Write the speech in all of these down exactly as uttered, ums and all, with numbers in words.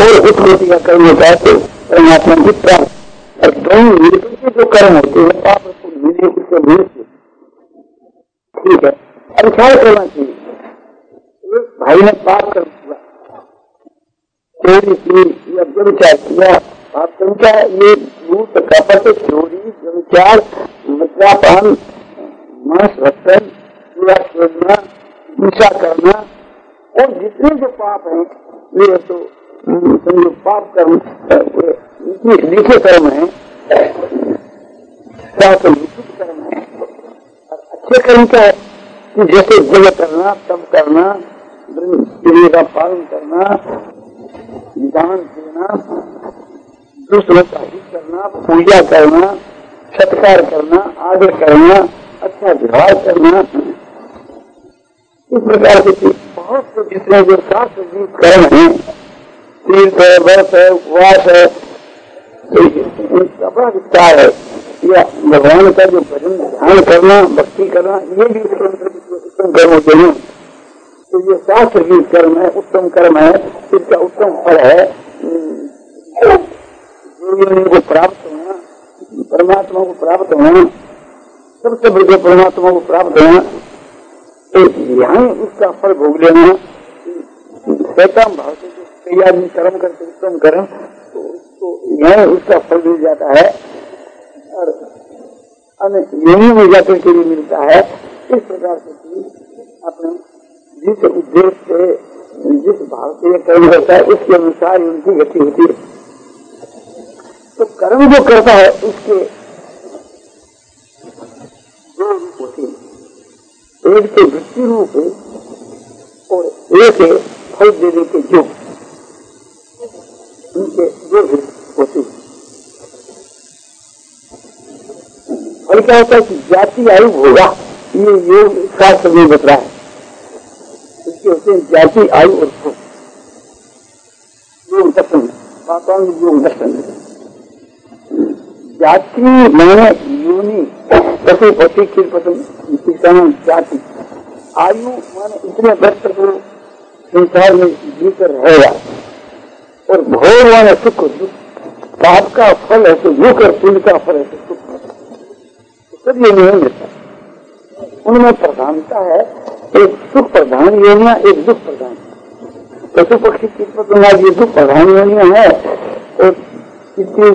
और उस कोटि का कर्म होता है तो परमात्मा की प्राप्त। और दोनों मिलकर के जो कर्म होते हैं पाप मिले उससे मिल से ठीक है। अब ख्याल करना चाहिए, एक भाई ने पाप कर दिया, चोरी की या व्यभिचार किया, पाप कर्म क्या है? ये झूठ कपट चोरी व्यभिचार मिथ्यापान मांस भक्षण पूरा छोड़ना हिंसा करना और जितने जो पाप हैं वे तो समझो पाप कर्म लिखे कर्म है, कर्म है। अच्छे कर्म क्या है कि जैसे जग करना तब करना, ब्रह्मचर्य का पालन करना, दान देना, दूसरों का हित करना, पूजा करना, सत्कार करना, आदर करना, अच्छा व्यवहार करना, इस प्रकार से बहुत से जितने जो शास्त्र जी कर्म है, तीर्थ है, व्रत है, उपवास है, अपना विचार है या भगवान का जो भजन ध्यान करना, भक्ति करना, ये भी उसके अंतर्गत उत्तम कर्म होते हैं। तो ये शास्त्र जी कर्म है, उत्तम कर्म है, इसका उत्तम फल है जो को प्राप्त होना, परमात्मा को प्राप्त होना, सबसे बड़े परमात्मा को प्राप्त होना। तो यहाँ उसका फल भोग लेना, शैतान भाव से जो कई आदमी कर्म करते उत्तम कर्म तो, तो यहाँ उसका फल मिल जाता है और अन्य योनि में जाकर के भी मिलता है। इस प्रकार से अपने जिस उद्देश्य से जिस भाव से कर्म करता है उसके अनुसार उनकी गति होती है। तो कर्म जो करता है उसके दो रूप होते हैं, एक तो वृत्ति रूप है और एक है फल देने के योग। उनके दो रूप होते हैं। फल क्या होता है कि जाति आयु होगा, ये योग शास्त्र में बता है। इसके होते हैं जाति आयु और भोग, योग दर्शन, पापांग योग दर्शन। जाति माने योनि, पशु पति खीर पसंद जाति, आयु माने इतने वर्ष तक वो संसार में जीकर रहेगा और भोग माने सुख, पाप का फल है तो दुख और पुण्य का फल है तो सुख, सब ये नहीं मिलता। उनमें प्रधानता है एक सुख प्रधान योनिया, एक दुख प्रधान। पशु पक्षी कीट पतंग ये दुख प्रधान योनिया है और कितनी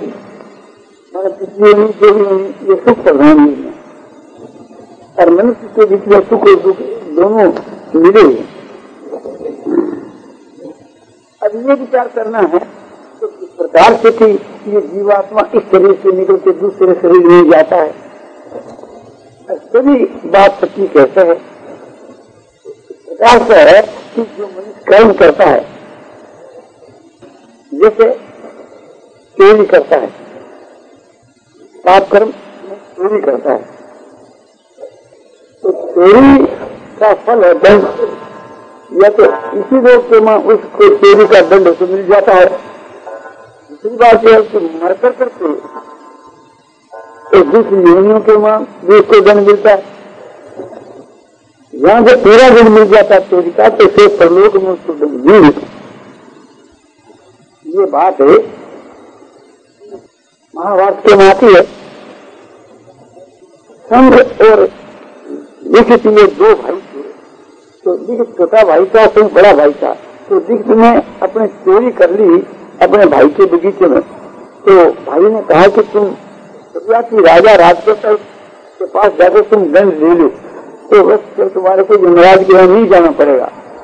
जो ये सुख प्रधान योनिया, और मनुष्य के बीच में सुख और दुख दोनों मिले। अब ये विचार करना है तो इस प्रकार से कि ये जीवात्मा इस शरीर से निकल के दूसरे शरीर में जाता है, सभी बात सच्ची कैसे है। प्रकार से है कि जो मनुष्य कर्म करता है, जैसे चोरी करता है, पाप कर्म चोरी करता है तो चोरी का फल है दंड, या तो इसी रोग के मां उसको चोरी का दंड तो मिल जाता है। दूसरी बात यह है कि मर कर करके तो दूसरी योनियों के मां भी उसको दंड मिलता है। यहाँ से पूरा दंड मिल जाता है चोरी का, तो फिर परलोक में उसको दंड नहीं मिलता। ये बात है महाभारत के में आती है। संघ और लिखित में दो भाई थे, तो लिखित छोटा भाई था, संघ बड़ा भाई था। तो लिखित ने अपने चोरी कर ली अपने भाई के बगीचे में। तो भाई ने कहा कि तुम की राजा राजकोषा के पास जाकर तुम दंड ले लो, तो बस तुम्हारे को यमराज के यहाँ नहीं जाना पड़ेगा,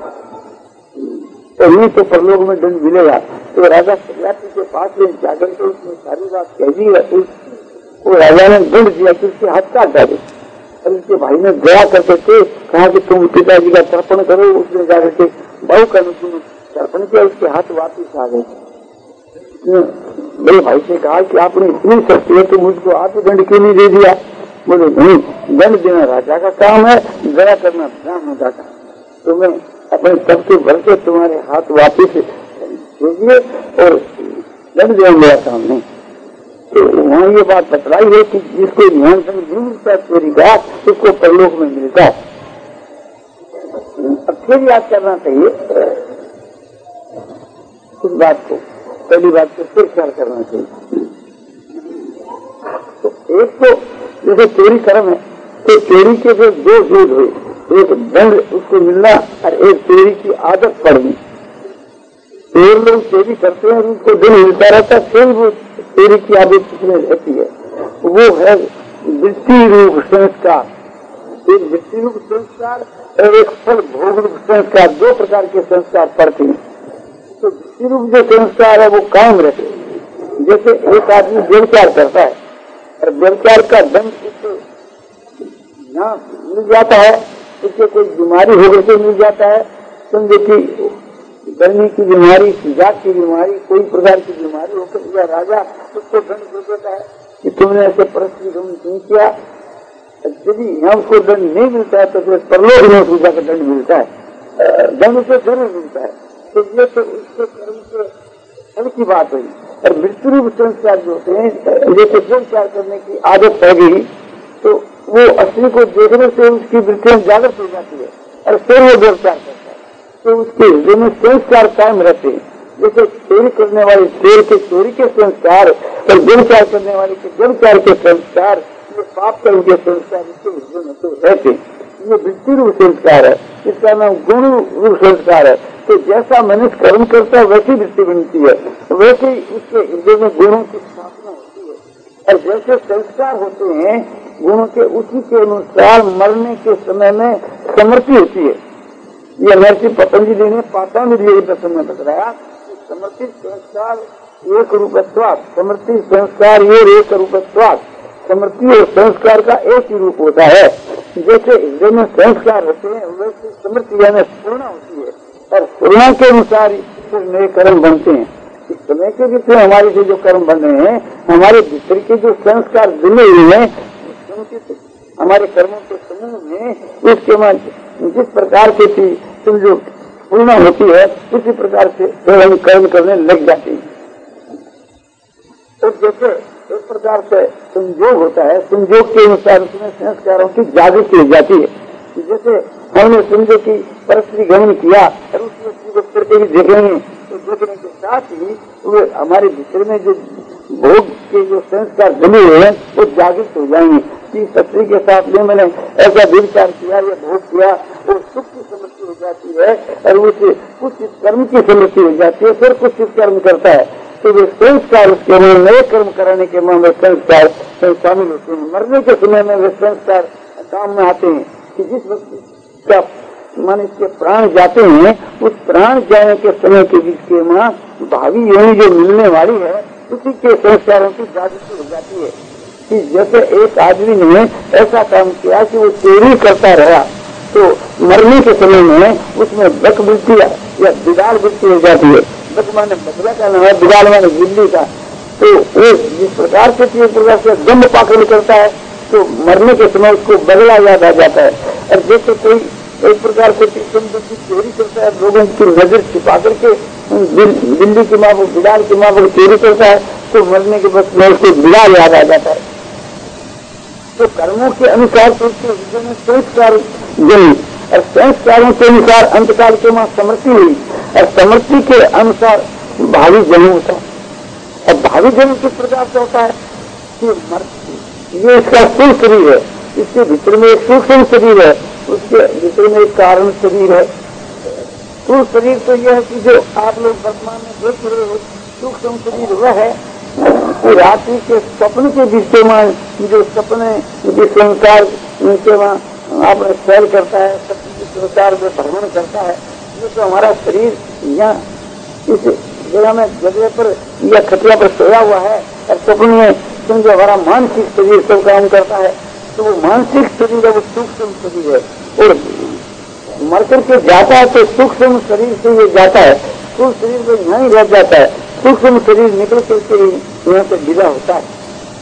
तो नहीं तो परलोक में दंड मिलेगा। तो राजा सत्यार्थी के पास जाकर के उसने सारी बात कह दी। वो राजा ने दंड दिया कि उसके हाथ काट डाले। और उसके भाई ने दया करके थे, कहा कि तुम पिताजी का तर्पण करो। उसने जाकर के बहु का तर्पण किया, उसके हाथ वापिस आ गए। मेरे भाई से कहा कि आपने इतनी शक्ति है तो मुझको आप दंड क्यों नहीं दे दिया? बोले नहीं, दंड देना राजा का काम है, दया करना ब्राह्मण का काम। तो मैं अपने सबके भर के तुम्हारे हाथ वापिस भेजिए और दंड देना मेरा काम नहीं। तो वहाँ ये बात बतलाई है कि जिसको ध्यान से नहीं मिलता चोरी का, उसको परलोक में मिलता है। अब फिर याद करना चाहिए उस बात को। पहली बात तो फिर ख्याल करना चाहिए। तो एक तो जैसे चोरी कर्म है, तो चोरी के जो दो भेद हुए, एक दंड उसको मिलना और एक चोरी की आदत पड़नी। चोर लोग चोरी करते हैं और उनको दंड मिलता रहता है, फिर वो चोरी की आदत किसमें रहती है, वो है वृत्ति रूप संस्कार। एक वृत्ति रूप संस्कार और एक फल भोग रूप संस्कार, दो प्रकार के संस्कार पड़ते हैं। तो वृत्ति रूप जो संस्कार है वो कायम रहते हैं। जैसे एक आदमी व्यभिचार करता है और व्यभिचार का दंड उसको यहाँ मिल जाता है, उससे कोई बीमारी होकर के मिल जाता है, समझे कि गर्मी की बीमारी, जात की बीमारी, कोई प्रकार की बीमारी होकर या राजा उसको दंड दे देता है कि तुमने ऐसे परस्त्री गमन नहीं किया। यदि यहाँ उसको दंड नहीं मिलता है तो फिर परलोक में पूजा का दंड मिलता है, दंड उसे जरूर मिलता है। तो ये तो उसके कर्म के फल की बात हुई। और मृत्यु रूप संस्कार जो होते हैं, जैसे व्यभिचार करने की आदत पड़ गई तो वो असली को देखने से उसकी वृत्तियां जागृत हो जाती है और फिर वो व्यभिचार करता है, तो उसके हृदय में संस्कार कायम रहते हैं। जैसे चोरी करने वाले चोर के चोरी के संस्कार और व्यभिचार करने वाले के व्यभिचार के संस्कार, ये पाप कर्म के संस्कार इसके हृदय में तो रहते हैं। ये वृत्ति रूप संस्कार है, इसका नाम गुण रूप संस्कार है। तो जैसा मनुष्य कर्म करता है वैसी वृत्ति बनती है, वैसे ही उसके हृदय में गुणों की स्थापना होती है। और जैसे संस्कार होते हैं गुणों के, उसी के अनुसार मरने के समय में समृद्धि होती है। ये महर्षि पतंजलि ने पातंजलि प्रसंग में बताया कि समर्पित संस्कार एक रूपत्वात्, समर्पित संस्कार ये एक रूपत्वात्, समृद्धि और संस्कार का एक ही रूप होता है। जैसे हृदय में संस्कार होते हैं वैसे समृद्धि यानी पूर्णा होती है और पूर्णा के अनुसार फिर नए कर्म बनते हैं। इस समय के भीतर हमारे से जो कर्म बन रहे हैं, हमारे भीतर के जो संस्कार जुड़े हुए हैं, हमारे कर्मों के समूह में उसके बाद जिस प्रकार की समझो पूर्णा होती है उसी प्रकार से हम कर्म करने लग जाते हैं। तो जैसे एक प्रकार से संयोग होता है, संयोग के अनुसार उसमें संस्कारों की जागृति हो जाती है। जैसे हमने समझो कि परस्त्री गमन किया और उसमें करके भी देखेंगे तो देखने के साथ ही वो हमारे भीतर में जो भोग के जो संस्कार जमे हुए हैं वो जागृत हो जाएंगे कि स्त्री के साथ में मैंने ऐसा व्यभिचार किया या भोग किया, वो सुख की समृद्धि हो जाती है और उसे कुछ कर्म की समृद्धि हो जाती है, फिर कुछ कर्म करता है तो वे संस्कार उसके में नए कर्म कराने के में संस्कार शामिल होते हैं। मरने के समय में वे संस्कार काम में आते हैं कि जिस व्यक्ति का मन इसके प्राण जाते हैं उस प्राण जाने के समय के बीच के माँ भावी योनि जो मिलने वाली है उसी के संस्कारों की जागृति हो जाती है। कि जैसे एक आदमी ने ऐसा काम किया कि वो चोरी करता रहा तो मरने के समय में उसमें बक वृत्ति या बिगाड़ वृत्ति हो जाती है। बक माने बदला का नाम है, बिगाड़ माने बिल्ली का। तो वो जिस प्रकार से एक प्रकार से गंध पाकर करता है तो मरने के समय उसको बदला याद आ जाता है। और जैसे कोई एक प्रकार से चोरी करता है, लोगों की नजर छिपा करके बिल्ली की माँ को बिगाड़ की माँ को चोरी करता है तो मरने के बाद में उसको बिगाड़ याद आ जाता है। तो कर्मों के अनुसार तो उसके हृदय में संस्कार गई और संस्कारों के अनुसार अंतकाल के माँ समृद्धि हुई और समृद्धि के अनुसार भावी जन्म होता है। और भावी जन्म किस प्रकार से होता है कि ये इसका स्थूल शरीर है, इसके भीतर में एक सूक्ष्म शरीर है, उसके भीतर में एक कारण शरीर है। स्थूल शरीर तो यह है कि जो आप लोग वर्तमान में देख रहे हो, सूक्ष्म शरीर वह है कि रात्रि के स्वप्न के विषय में जो सपने जो संसार उनके वहाँ आपने सैर करता है, संसार में भ्रमण करता है, ये तो हमारा शरीर यहाँ इस जगह में जगह पर या खटिया पर सोया हुआ है और स्वप्न में समझो हमारा मानसिक शरीर सब काम करता है। तो वो मानसिक शरीर है, वो सूक्ष्म शरीर है और मर करके जाता है तो सूक्ष्म शरीर से ये जाता है, स्थूल शरीर में यहाँ ही रह जाता है, सूक्ष्म शरीर निकल करके यहाँ से विदा होता है।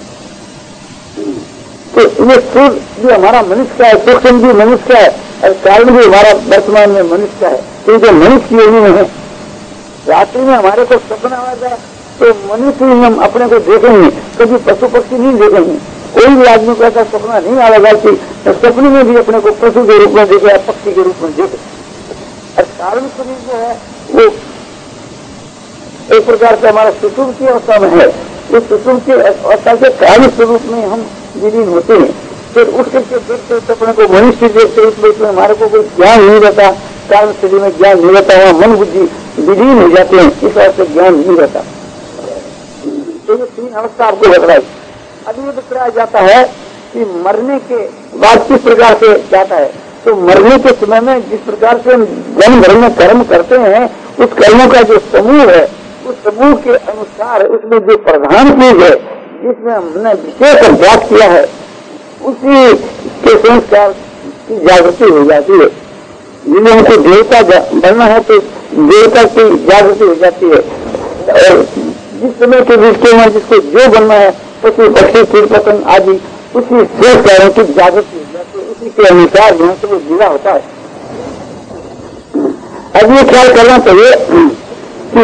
तो ये स्थूल भी हमारा मनुष्य का है, सूक्ष्म भी मनुष्य का है और कारण भी हमारा वर्तमान में मनुष्य का है। तो जो मनुष्य की योनि में है, रात्रि में हमारे को सपना आ जाए तो मनुष्य ही हम अपने को देखेंगे, कभी पशु पक्षी नहीं देखेंगे। कोई भी आदमी को ऐसा सपना नहीं आएगा कि सपने में भी अपने को पशु के रूप में देखे या पक्षी के रूप में देखे। और कारण शरीर जो है वो एक प्रकार से हमारा सुसुप्त की अवस्था में है। उस सुसुप्त की अवस्था के कार्य स्वरूप में हम विलीन होते हैं। फिर उठ करके देखते तो अपने को मनुष्य देखते, उसमें हमारे को कोई ज्ञान नहीं रहता, कारण शरीर में ज्ञान नहीं रहता, वहाँ मन बुद्धि विलीन हो जाते हैं, इस वास्ते ज्ञान नहीं रहता। तो ये तीन अवस्था आपको बताई। अब ये बताया जाता है कि मरने के बाद किस प्रकार से जाता है। तो मरने के समय में जिस प्रकार से हम जन्म भर में कर्म करते हैं, उस कर्मों का जो समूह है, उस समूह के अनुसार उसमें जो प्रधान चीज है जिसमें हमने विशेष अभ्यास किया है, उसी के संस्कार की जागृति हो जाती है। जिन्हें हमको देवता बनना है तो देवता की जागृति हो जाती है। और जिस समय के बीच में जिसको जो बनना है, पशु पक्षी कीट पतंग आदि, उसी संस्कारों की जागृति हो जाती है। उसी के अनुसार यहाँ से वो जुड़ा होता है। अब ये ख्याल करना चाहिए कि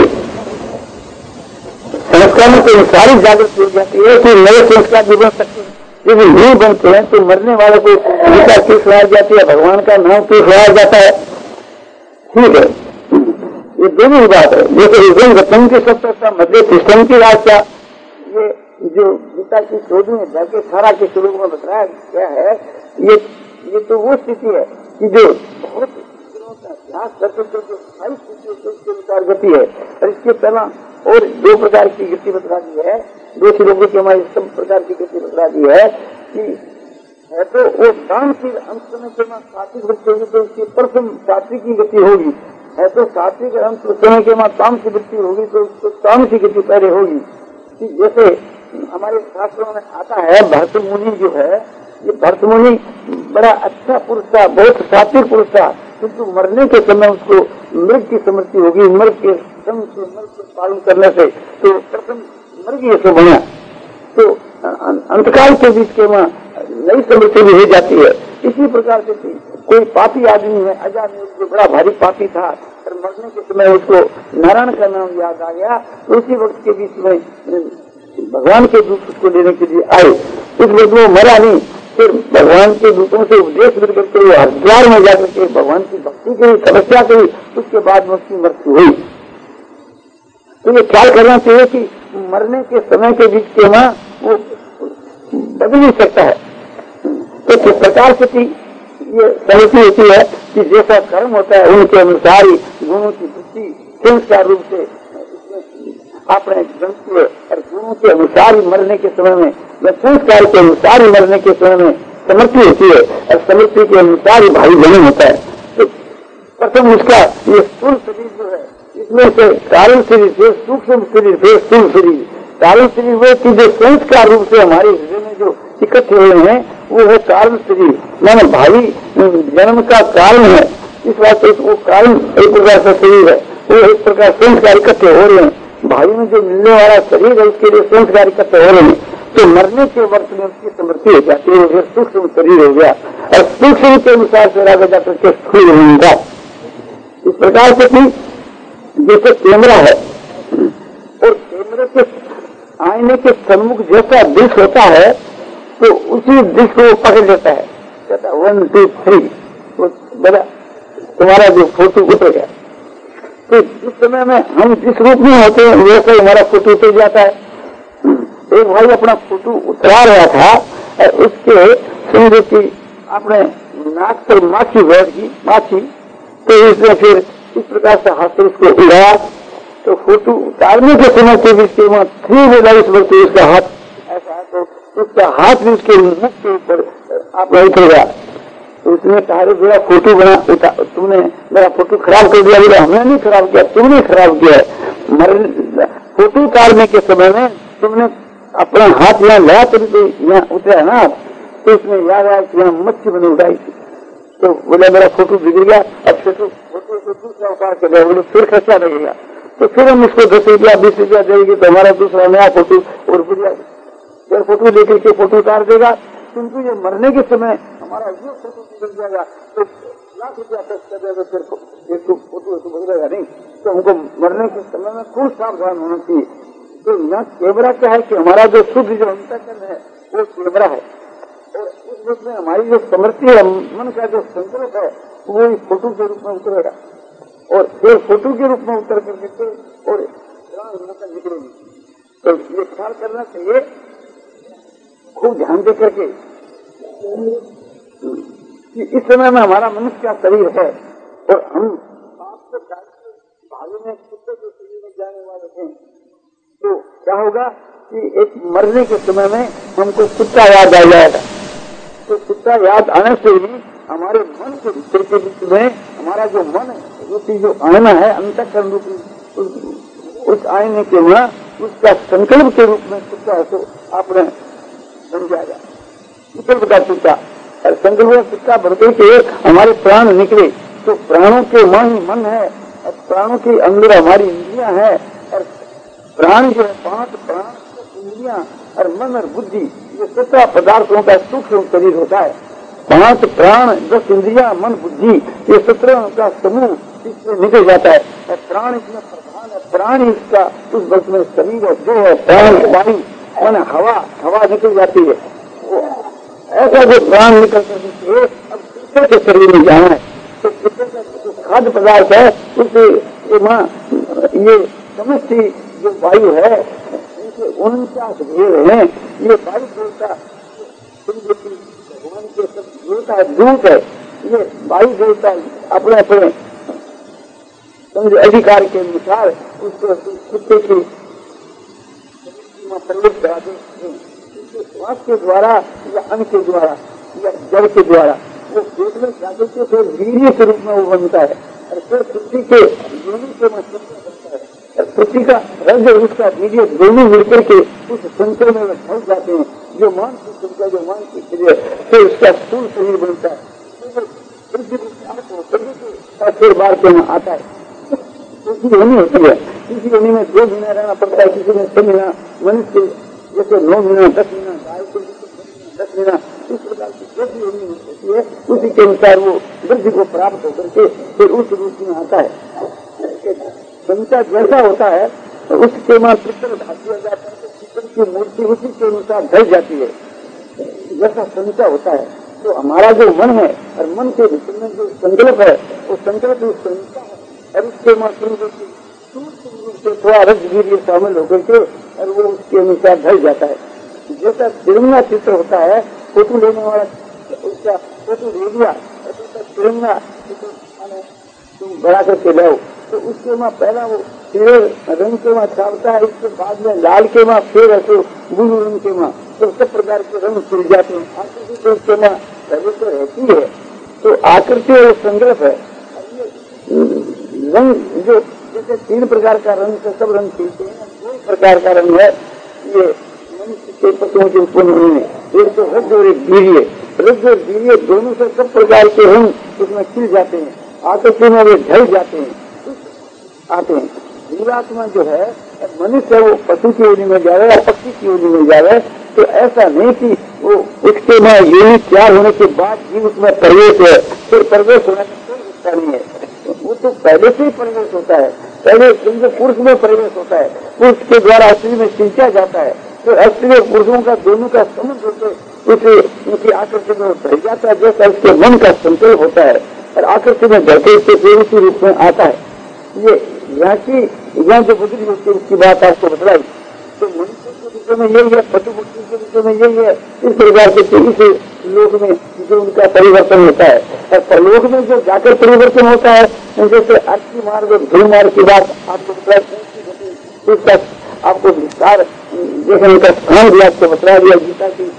संस्कारों के अनुसार ही जागृति हो जाती है कि नए संस्कार भी बन सकते हैं। यदि नहीं बनते हैं तो मरने वाले को गीता क्यों सुनाई जाती है, भगवान का नाम क्यों सुनाया जाता है। ठीक है, ये दोनों ही बात है। जैसे विजन रतन की सत्ता मध्य कृष्ण की रास्ता, ये जो गीता की चौदहवीं अध्याय के अठारह के श्लोक में बताया गया है, ये ये तो वो स्थिति है कि जो बहुत दिनों का अभ्यास करते थे, जो स्थायी स्थिति उसके अनुसार गति है। और इसके पहला और दो प्रकार की गति बता दी है, दो श्लोकों की हमारी सब प्रकार की गति बता दी है कि है तो वो दानशील अंत समय के बाद सात्विक वृत्ति होगी तो उसकी प्रथम सात्विक की गति होगी, है तो सात्विक अंत समय के बाद तामस की वृत्ति होगी तो उसको तामस की गति पहले होगी। जैसे हमारे शास्त्रों में आता है, भरत मुनि जो है, ये भरत मुनि बड़ा अच्छा पुरुष था, बहुत सात्विक पुरुष था, किंतु मरने के समय उसको मृग की स्मृति होगी। मृग के संग से मृग के पालन करने से तो प्रथम मृग ऐसे बना, तो अंतकाल के बीच के वहाँ नई स्मृति भी हो जाती है। इसी प्रकार से कोई पापी आदमी है, अजान जो बड़ा भारी पापी था, और मरने के समय उसको नारायण का नाम याद आ गया, तो उसी वक्त के बीच में भगवान के दूत उसको लेने के लिए आए। उस वक्त वो मरा नहीं, फिर भगवान के दूतों से उपदेश मिल करके वो हरिद्वार में जाकर के भगवान की भक्ति करी, तपस्या करी, उसके बाद में उसकी मृत्यु हुई। तो ये ख्याल करना चाहिए कि मरने के समय के बीच के वहाँ वो बदल नहीं सकता है। तो किस प्रकार से ये समझती होती है कि जैसा कर्म होता है उनके अनुसार ही गुणों की वृद्धि संस्कार रूप से अपने ग्रंथ और गुणों के अनुसार ही मरने के समय में, संस्कार के अनुसार ही मरने के समय में समृद्धि होती है, और समृद्धि के अनुसार ही भाई जन्म होता है। तो प्रथम उसका ये स्थूल शरीर जो है, इसमें से कारण शरीर से सूक्ष्म शरीर से स्थूल शरीर, कारण शरीर वो की जो संस्कार रूप से हमारे हृदय में जो इकट्ठे हुए हैं वो है कारण शरीर, मैंने भाई जन्म का कारण है। इस बात से वो कारण एक प्रकार का शरीर है, वो एक प्रकार संस्कार इकट्ठे हो रहे हैं। भाई में जो मिलने वाला शरीर है उसके लिए संस्कार इकट्ठे हो रहे हैं, तो मरने के वर्ष में उसकी समृद्धि हो जाती है, वो सूक्ष्म शरीर हो गया, और सूक्ष्म के अनुसार से आगे जाकर के स्थूल होगा। इस प्रकार से भी जैसे कैमरा है, और कैमरे के आईने के सम्मुख जैसा दृश्य होता है, तो उसी दृश्य को पकड़ लेता है, कहता वन टू थ्री, वो बड़ा तुम्हारा जो फोटो उतर गया। तो जिस समय में हम जिस रूप में होते हैं वैसे हमारा फोटो उतर जाता है। एक भाई अपना फोटो उतरा रहा था, और उसके समझो कि अपने नाक पर माछी बैठ गई माछी, तो इसने फिर इस प्रकार से हाथ से उसको उड़ाया, तो फोटो उतारने के समय के बीच में थ्री बोला, इस वक्त उसका हाथ ऐसा है, तो उसका हाथ भी उसके मुख के ऊपर आप उतर गया। तो उसने कहा मेरा फोटो बना, तुमने मेरा फोटो खराब कर दिया। बोला हमने नहीं खराब किया, तुमने खराब किया है। मर फोटो उतारने के समय में तुमने अपना हाथ यहाँ लाया, तो यहाँ उतरा ना, तो उसमें याद आया कि यहाँ मच्छी बनी उड़ाई थी। तो बोला मेरा फोटो बिगड़ गया, अब फोटो फोटो को दूसरा उतार कर दिया, बोले फिर खर्चा लगेगा। तो फिर हम उसको दस रुपया बीस रुपया देंगे तो हमारा दूसरा नया फोटो और बढ़िया फिर फोटो लेकर के फोटो उतार देगा। किंतु ये मरने के समय हमारा ये फोटो बिगड़ जाएगा तो लाख रुपया खर्च कर देगा, फिर एक फोटो तो बदलेगा नहीं। तो हमको मरने के समय में खूब सावधान होना चाहिए। तो यहाँ कैमरा क्या है कि हमारा जो शुद्ध जो अंतःकरण है वो कैमरा है, और उस रूप में हमारी जो समृद्धि है, मन का जो संकल्प है वो फोटो के रूप में उतरेगा, और फिर फोटो के रूप में उतर करके और प्राण यहाँ से निकलेंगे। तो ये ख्याल करना चाहिए खूब ध्यान दे करके कि इस समय में हमारा मनुष्य का शरीर है और हम आपको भागे में कुत्ते के शरीर में जाने वाले हैं, तो क्या होगा कि एक मरने के समय में हमको कुत्ता याद आ जाएगा। तो कुत्ता याद आने से ही हमारे मन के भीतर के बीच में हमारा जो मन रूपी जो आईना है अंतःकरण रूपी उस, उस आईने के वहाँ उसका संकल्प के रूप में कुत्ता तो आपने बन जाएगा, संकल्प का कुत्ता। और संकल्प का कुत्ता बढ़ते के हमारे प्राण निकले तो प्राणों के मन ही मन है और प्राणों के अंदर हमारी इंद्रियां है और प्राण जो है पांच प्राण इंद्रियां और मन और बुद्धि ये सत्रह पदार्थों का सूक्ष्म शरीर होता है। पांच प्राण दस इंद्रियां मन बुद्धि ये सत्रह का समूह इसमें निकल जाता है और प्राण इसमें प्रधान है। प्राण इसका उस वक्त में शरीर है जो है प्राण वायु मन हवा हवा निकल जाती है। ऐसा जो प्राण निकल करके अब कुत्ते के शरीर में जाना है तो कुत्ते का जो खाद्य पदार्थ है उसे ये समष्टि जो वायु है इनके उनचास भेद हैं। ये वायु देवता भगवान के सब देवता दूत है। ये वायु देवता अपने अपने समझ अधिकार के अनुसार उसको कुत्ते की प्रयोग कराते हैं। श्वास के द्वारा या अन्न के द्वारा या जल के द्वारा वो पेट में जाते थे फिर वीर्य के रूप में वो बनता है और फिर पृथ्वी के योनि से बनता है और पृथ्वी का रज उसका वीर्य दोनों मिलकर के उस संचय में फंस जाते हैं जो मानसिक संख्या जो मानसिक शरीर फिर उसका स्थूल शरीर बनता है और फिर बार के में आता है। किसी योनि होती है, किसी योनि में दो महीना रहना पड़ता है, किसी में छह महीना, मनुष्य जैसे नौ महीना दस महीना गाय को दस महीना इस प्रकार की जैसी योनि होती है उसी के अनुसार वो वृद्धि को प्राप्त होकर के फिर उस रूप में आता है। संचा जैसा होता है तो उसके मां पितल धातु जाता है तो पितल की मूर्ति उसी के अनुसार ढल जाती है जैसा संचा होता है। तो हमारा जो मन है और मन के भीतर में जो संकल्प है वो संकल्प जो संचा है और उसके मां से थोड़ा रज वीर्य शामिल होकर के और वो उसके अनुसार ढल जाता है। जैसा तिरंगा चित्र होता है फोटो लेने वाला उसका फोटो ले लिया और तिरंगा तुम बड़ा करके लाओ तो उसके मां पहला वो फिर रंग के मां छापता है, इसके बाद में लाल के मां फिर ऐसे ब्लू रंग के मां तो सब प्रकार के रंग खुल जाते हैं। आकृति तो उसके मां पहले तो रहती है तो आकृति और संकल्प है। रंग जो जैसे तीन प्रकार का रंग से सब रंग खिलते हैं, दो प्रकार का रंग है ये मनुष्य के पशुओं के उत्पन्न होने में, एक तो रज और एक वीर्य। रज और वीर्य दोनों से सब प्रकार के रंग उसमें खिल जाते हैं, आकृति में वे ढल जाते हैं आते हैं। जीवात्मा जो है मनुष्य वो पशु की योनि में जावे या पक्षी की योनि में जावे तो ऐसा नहीं कि वो उसके में योनि तैयार होने के बाद भी उसमें प्रवेश है, फिर प्रवेश होने में कोई हिस्सा नहीं है। वो तो पहले से ही प्रवेश होता है, पहले पुरुष में प्रवेश होता है, पुरुष के द्वारा स्त्री में सिंचा जाता है तो स्त्री और पुरुषों का दोनों का संबंध होते उसे उनकी आकृति में भर जाता है जैसा उसके मन का संकल्प होता है और आकृति में भरते से फिर उसी रूप में आता है। ये यहाँ की यहाँ जो बुद्धि होती है उसकी बात आपको बतलाई तो मनुष्य के विषय में यही है, पशु पक्षी के विषय में यही है। इस प्रकार से इस लोक में जो उनका परिवर्तन होता है और परलोक में जो जाकर परिवर्तन होता है जैसे अच्छी मार्ग और धूल मार्ग की बात आपको बताया उसका आपको विस्तार देखने का स्थान भी आपको बता दिया। गीता की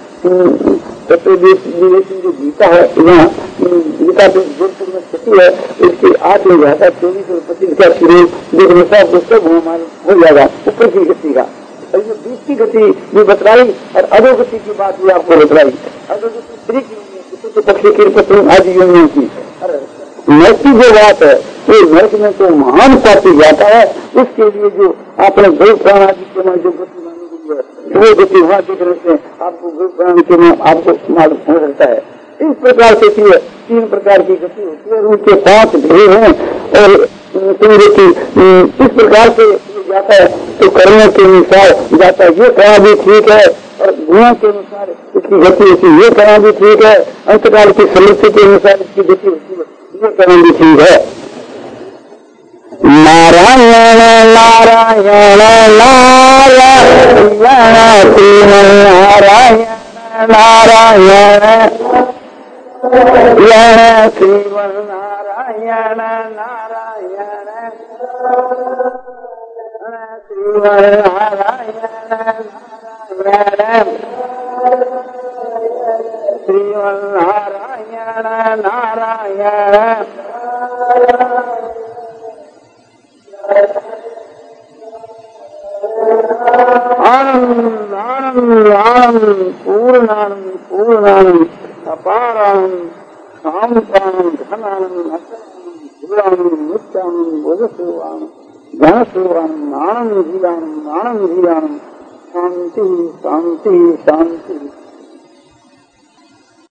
जो गीता है यहाँ गीता जो जोधपुर में स्थिति है इसकी आठ में जाता चौबीस और पच्चीस का शुरू देखने का पुस्तक हो जाएगा ऊपर की गति का और ये बीच की गति भी बतलाई और अधोगति की बात भी आपको बतलाई। अधोगति स्त्री की पक्षी की पत्नी आदि योनियों की नर्क की जो बात है वो नर्क में तो महान पाती जाता है उसके लिए जो आपने गौ प्राण आदि के में जो गति मानी है वो गति वहाँ देखने से आपको गौ प्राण के में आपको मालूम हो सकता है। इस प्रकार से तीन प्रकार की गति होती है, उनके पांच भेद हैं और इस प्रकार से जाता है तो करने के अनुसार जाता है। ये कहना भी ठीक है और गुणों के अनुसार इसकी गति होती है, ये कहना भी ठीक है। अंतकाल की समृद्धि के अनुसार इसकी गति होती है, ये कहना भी ठीक है। नारायण नारायण नारायण नारायण नारायण श्रीमन नारायण नारायण श्रीमन नारायण नारायण श्रीमन नारायण नारायण आनंद आनंद आनंद पूर्णानंद पूर्णानंद अपारानंद शांतानंद धनानंद अचलानंद नित्यानंद बोधसेवानंद ज्ञानसेवानंद आनंद जीवानंद आनंद जीवानंद शांति शांति शांति